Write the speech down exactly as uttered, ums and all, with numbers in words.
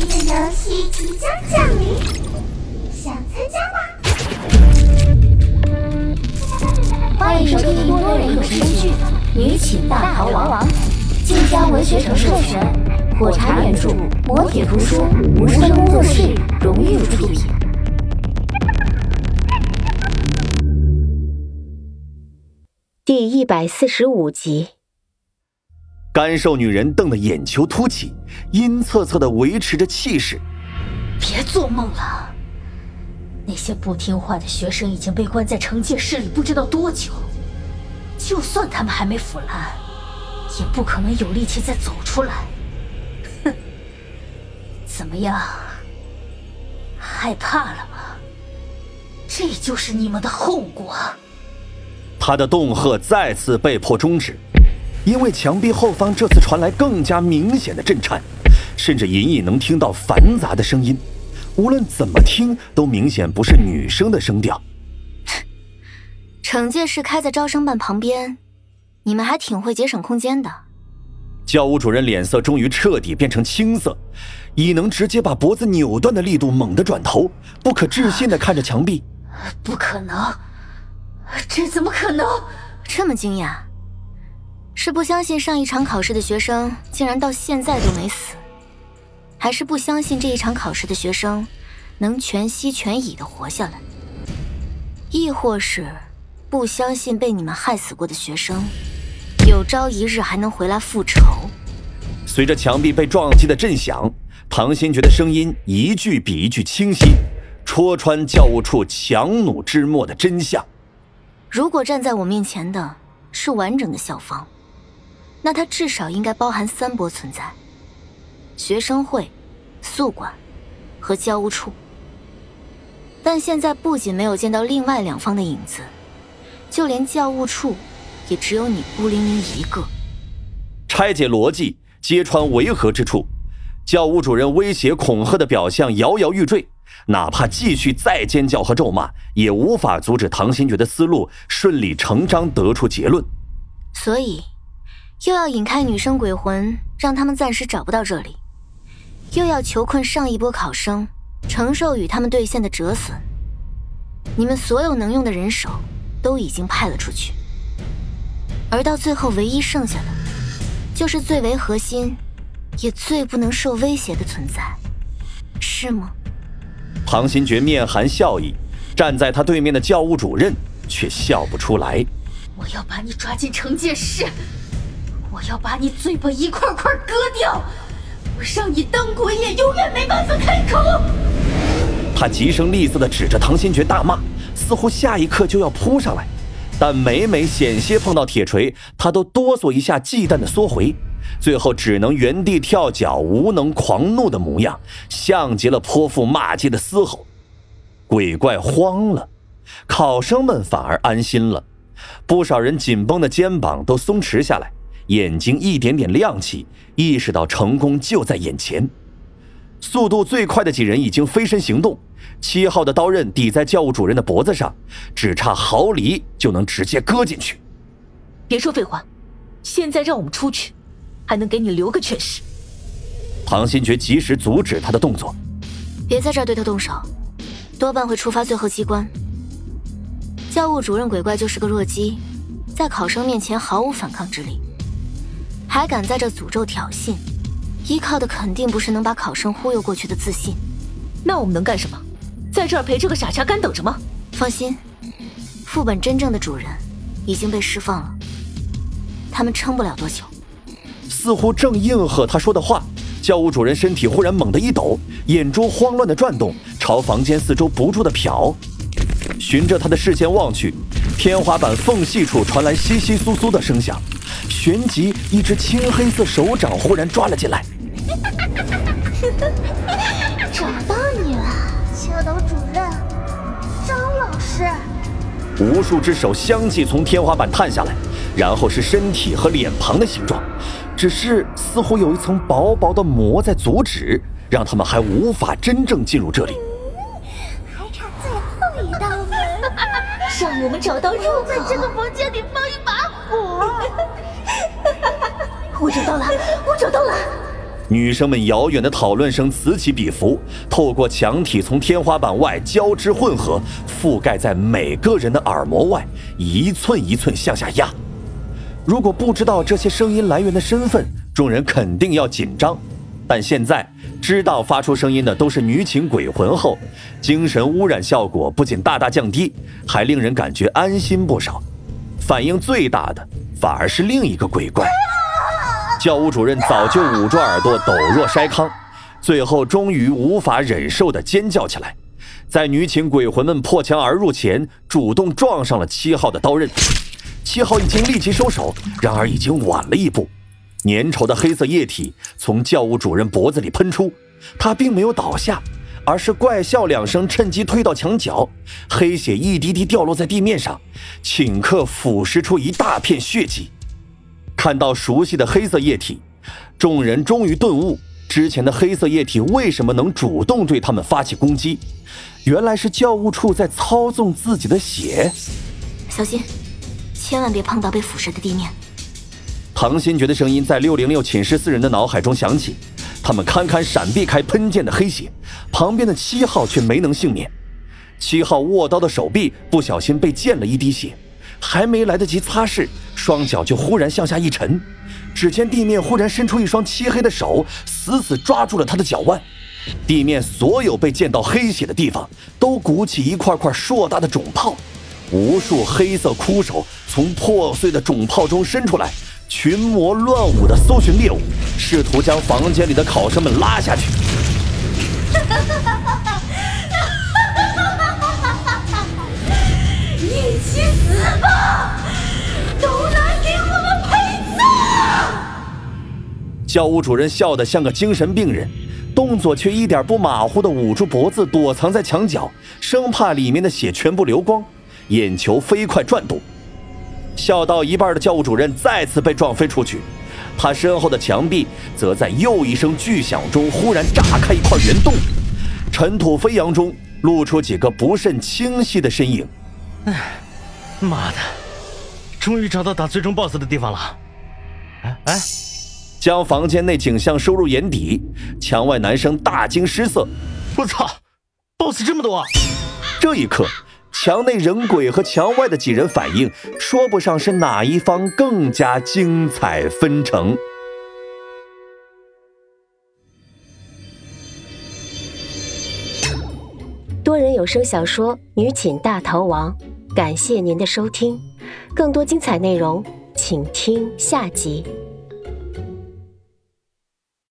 的游戏即将降临，想参加吗？ 欢迎收听多人有声剧《女寝大逃亡》，晋江文学城授权，火柴原著，磨铁图书，无声工作室荣誉出品。第一百四十五集。 干瘦女人瞪得眼球凸起，阴恻恻地维持着气势。 别做梦了，那些不听话的学生已经被关在惩戒室里不知道多久，就算他们还没腐烂，也不可能有力气再走出来。哼，怎么样，害怕了吗？这就是你们的后果。 他的恫吓再次被迫终止，因为墙壁后方这次传来更加明显的震颤，甚至隐隐能听到繁杂的声音，无论怎么听都明显不是女生的声调。 惩戒室开在招生办旁边，你们还挺会节省空间的。 教务主任脸色终于彻底变成青色，以能直接把脖子扭断的力度猛地转头，不可置信地看着墙壁。 不可能，这怎么可能？ 这么惊讶？是不相信上一场考试的学生竟然到现在都没死，还是不相信这一场考试的学生能全心全意地活下来，亦或是不相信被你们害死过的学生有朝一日还能回来复仇？ 随着墙壁被撞击的震响，唐新觉的声音一句比一句清晰，戳穿教务处强弩之末的真相。 如果站在我面前的是完整的校方，那它至少应该包含三波存在：学生会、宿管和教务处。但现在不仅没有见到另外两方的影子，就连教务处也只有你孤零零一个。 拆解逻辑，揭穿违和之处，教务主任威胁恐吓的表象摇摇欲坠，哪怕继续再尖叫和咒骂，也无法阻止唐新觉的思路顺理成章得出结论。 所以又要引开女生鬼魂，让他们暂时找不到这里，又要囚困上一波考生，承受与他们兑现的折损。你们所有能用的人手都已经派了出去，而到最后唯一剩下的就是最为核心也最不能受威胁的存在，是吗？ 唐新觉面含笑意，站在他对面的教务主任却笑不出来。 我要把你抓进惩戒室，我要把你嘴巴一块块割掉，我让你当鬼也永远没办法开口。 他急声厉色地指着唐新觉大骂，似乎下一刻就要扑上来，但每每险些碰到铁锤，他都哆嗦一下忌惮地缩回，最后只能原地跳脚，无能狂怒的模样，像极了泼妇骂街的嘶吼。鬼怪慌了，考生们反而安心了，不少人紧绷的肩膀都松弛下来，眼睛一点点亮起，意识到成功就在眼前。速度最快的几人已经飞身行动，七号的刀刃抵在教务主任的脖子上，只差毫厘就能直接割进去。 别说废话，现在让我们出去，还能给你留个全尸。 唐新觉及时阻止他的动作。 别在这儿对他动手，多半会触发最后机关。教务主任鬼怪就是个弱鸡，在考生面前毫无反抗之力，还敢在这诅咒挑衅，依靠的肯定不是能把考生忽悠过去的自信。 那我们能干什么？在这儿陪这个傻叉干等着吗？ 放心，副本真正的主人已经被释放了，他们撑不了多久。 似乎正应和他说的话，教务主任身体忽然猛地一抖，眼珠慌乱地转动，朝房间四周不住地瞟。循着他的视线望去，天花板缝隙处传来窸窸窣窣的声响，旋即一只青黑色手掌忽然抓了进来。 找到你了，教导主任张老师。 无数只手相继从天花板探下来，然后是身体和脸庞的形状，只是似乎有一层薄薄的膜在阻止，让他们还无法真正进入这里。 还差最后一道门， 让我们找到入口， 在这个房间里放一把火。 我找到了，我找到了。 女生们遥远的讨论声此起彼伏，透过墙体从天花板外交织混合，覆盖在每个人的耳膜外，一寸一寸向下压。如果不知道这些声音来源的身份，众人肯定要紧张。但现在知道发出声音的都是女寝鬼魂后，精神污染效果不仅大大降低，还令人感觉安心不少。反应最大的反而是另一个鬼怪。教务主任早就捂住耳朵，抖若筛糠，最后终于无法忍受地尖叫起来，在女寝鬼魂们破墙而入前，主动撞上了七号的刀刃。七号已经立即收手，然而已经晚了一步。粘稠的黑色液体从教务主任脖子里喷出，他并没有倒下，而是怪笑两声，趁机推到墙角，黑血一滴滴掉落在地面上，顷刻腐蚀出一大片血迹。看到熟悉的黑色液体，众人终于顿悟，之前的黑色液体为什么能主动对他们发起攻击？原来是教务处在操纵自己的血。 小心，千万别碰到被腐蚀的地面。 唐新觉的声音在六零六寝室四人的脑海中响起，他们堪堪闪避开喷溅的黑血，旁边的七号却没能幸免。七号握刀的手臂不小心被溅了一滴血，还没来得及擦拭，双脚就忽然向下一沉，只见地面忽然伸出一双漆黑的手，死死抓住了他的脚腕。地面所有被溅到黑血的地方都鼓起一块块硕大的肿泡，无数黑色枯手从破碎的肿泡中伸出来，群魔乱舞地搜寻猎物，试图将房间里的考生们拉下去。 一起死吧，都来给我们陪葬！ 教务主任笑得像个精神病人，动作却一点不马虎地捂住脖子，躲藏在墙角，生怕里面的血全部流光，眼球飞快转动。笑到一半的教务主任再次被撞飞出去，他身后的墙壁则在又一声巨响中忽然炸开一块圆洞，尘土飞扬中露出几个不甚清晰的身影。 哎，妈的，终于找到打最终 boss 的地方了。哎哎， 将房间内景象收入眼底，墙外男生大惊失色。 我操 ，boss 这么多！ 这一刻，墙内人鬼和墙外的几人反应，说不上是哪一方更加精彩纷呈。 多人有声小说《女寝大逃亡》，感谢您的收听，更多精彩内容，请听下集。